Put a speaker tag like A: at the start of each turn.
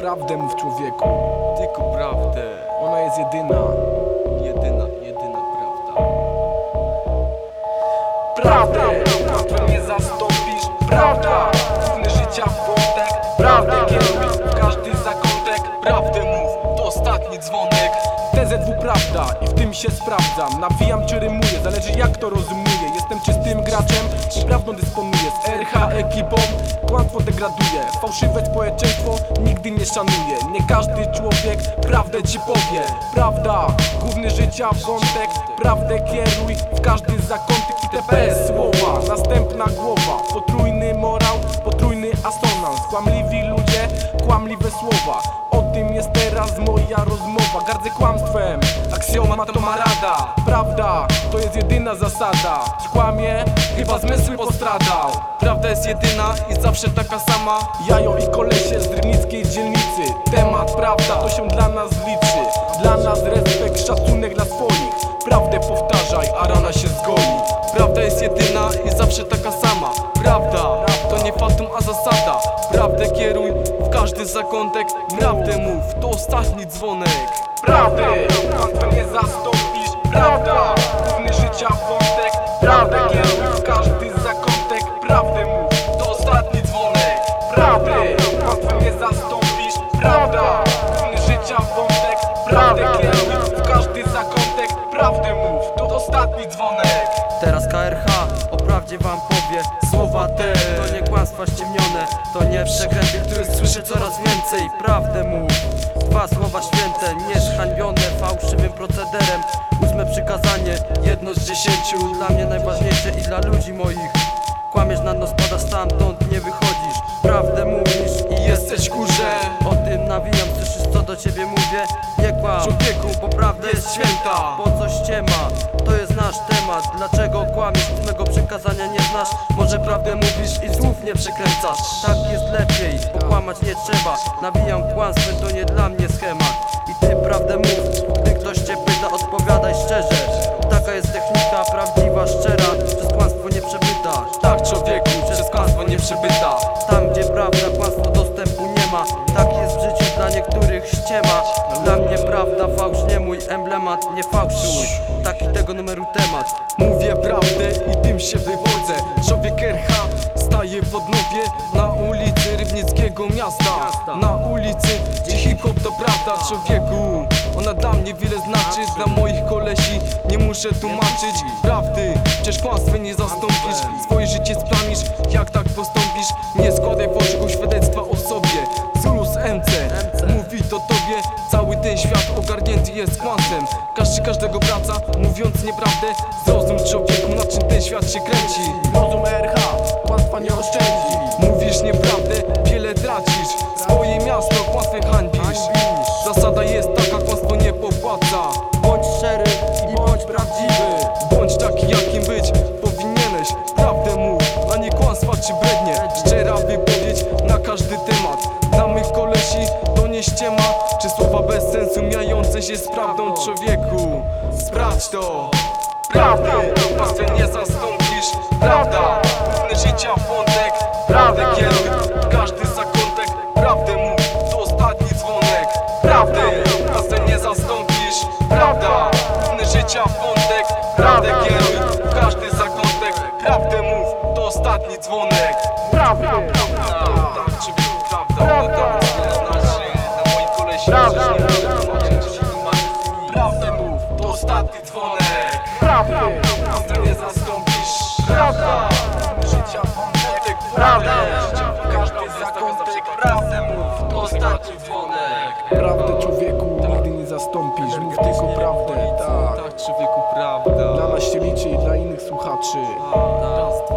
A: Prawdę mów, człowieku.
B: Tylko prawdę.
A: Ona jest jedyna.
B: Jedyna prawda.
A: Prawdę nie zastąpisz. Prawda, główny życia wątek. Prawdę kieruj w każdy zakątek.
B: Prawdę mów, to ostatni dzwonek.
A: TZW prawda i w tym się sprawdzam. Nawijam czy rymuję, zależy jak to rozumuję. Jestem czystym graczem i prawdą dysponuję. Z RH ekipą kłamstwo degraduje. Fałszywe społeczeństwo nigdy nie szanuje. Nie każdy człowiek prawdę ci powie. Prawda, główny życia wątek. Prawdę kieruj w każdy zakątek. ITP słowa, następna głowa. Potrójny morał, potrójny asonans. Kłamliwi ludzie, kłamliwe słowa. O tym jest teraz moja rozmowa. Gardzę kłamstwem, aksjomat to ma rada. Prawda, to jest jedyna zasada. Kłamie, chyba zmysły postradał.
B: Prawda jest jedyna i zawsze taka sama.
A: Jajo i kolesie z rybnickiej dzielnicy. Temat prawda to się dla nas liczy. Dla nas respekt, szacunek dla swoich. Prawdę powtarzaj, a rana się zgoi.
B: Prawda jest jedyna i zawsze taka sama. Prawda, to nie fatum, a zasada. Prawdę kieruj w każdy zakątek. Prawdę mów, to ostatni dzwonek.
A: Prawdę, kłamstwem nie zastąpisz. Prawda, główny życia wątek. Prawdę kieruj w każdy zakątek. Prawdę mów,
B: To ostatni dzwonek.
A: prawdę, kłamstwem nie zastąpisz. Prawda, główny życia wątek. Prawdę kieruj w każdy zakątek. Prawdę mów, to ostatni dzwonek.
C: Teraz KRH o prawdzie wam powie. Słowa te to nie kłamstwa ściemnione, to nie przekręty, których słyszę coraz więcej. Prawdę mów, dwa słowa święte, nieszhańbione fałszywym procederem. 8 przykazanie, jedno z 10. Dla mnie najważniejsze i dla ludzi moich. Kłamiesz na nos, padasz stamtąd, nie wychodzisz. Prawdę mówisz i jesteś kurze. O tym nawijam, słyszysz co do ciebie mówię? Nie kłam, człowieku, bo prawda jest święta. Po co ściema? To jest nasz temat. Dlaczego kłamiesz? 8 przykazania nie znasz? Może prawdę mówisz i słów nie przekręcasz? Tak jest lepiej, bo kłamać nie trzeba. Nawijam kłamstwem, to nie dla mnie schemat. I ty prawdę mów, gdy ktoś cię pyta, odpowiadaj szczerze. Taka jest technika prawdziwa, szczera. Przez kłamstwo nie przebyta.
B: Tak, człowieku, przez kłamstwo nie przebyta.
C: Tam gdzie prawda, kłamstwo dostępu nie ma. Tak jest w życiu, dla niektórych ściema. Dla mnie prawda, fałsz nie mój emblemat. Nie fałszuj, taki tego numeru temat.
B: Mówię prawdę i tym się wywodzę. Człowiek RH staje w Odnowie na ulicy Rybnickiego miasta. Na ulicy, gdzie hip-hop to prawda, człowieku. Ona dla mnie wiele znaczy, dla moich kolesi nie muszę tłumaczyć prawdy. Przecież kłamstwem nie zastąpisz, swoje życie splamisz, jak tak postąpisz. Nie składaj fałszywego świadectwa o sobie. Zulus MC mówi to tobie, cały ten świat ogarnięty jest kłamstwem. Każdy każdego wraca, mówiąc nieprawdę. Zrozum człowieku, na czym ten świat się kręci.
A: Rozum RH, kłamstwa nie oszczędzi.
B: Mówisz nieprawdę, wiele tracisz. Swoje miasto kłamstwem hańbisz. Zasada jest taka, kłamstwo nie popłaca.
C: Bądź szczery i bądź prawdziwy.
B: Bądź taki jakim być powinieneś. Prawdę mów, a nie kłamstwa czy brednie. Szczera wypowiedź na każdy temat. Dla mych kolesi to nie ściema, czy słowa bez sensu mijające się z prawdą, człowieku. Sprawdź to. Prawdę, kłamstwem nie zastąpisz. Prawda, główny życia wątek. Prawdę kieruj w każdy zakątek. Prawdę mów, to ostatni dzwonek. Prawdę, kłamstwem nie zastąpisz. Prawda, główny życia wątek. Prawdę kieruj w każdy zakątek. Prawdę mów, to ostatni dzwonek.
A: Prawdę,
B: Tak, człowieku, prawda, ona tam wiele znaczy. Na moich kolesi nie muszę tłumaczyć. Prawdę mów, to ostatni dzwonek.
A: prawdę,
B: Kłamstwem nie zastąpisz.
A: prawda,
B: Życia wątek.
A: Prawda.
B: Każdy zakątek. Prawdę mów, to ostatni dzwonek.
A: prawdę człowieku nigdy nie zastąpisz. Mów tylko prawdę, tak.
B: Tak, człowieku, prawda.
A: Dla nas się liczy i dla innych słuchaczy.
B: Raz, dwa.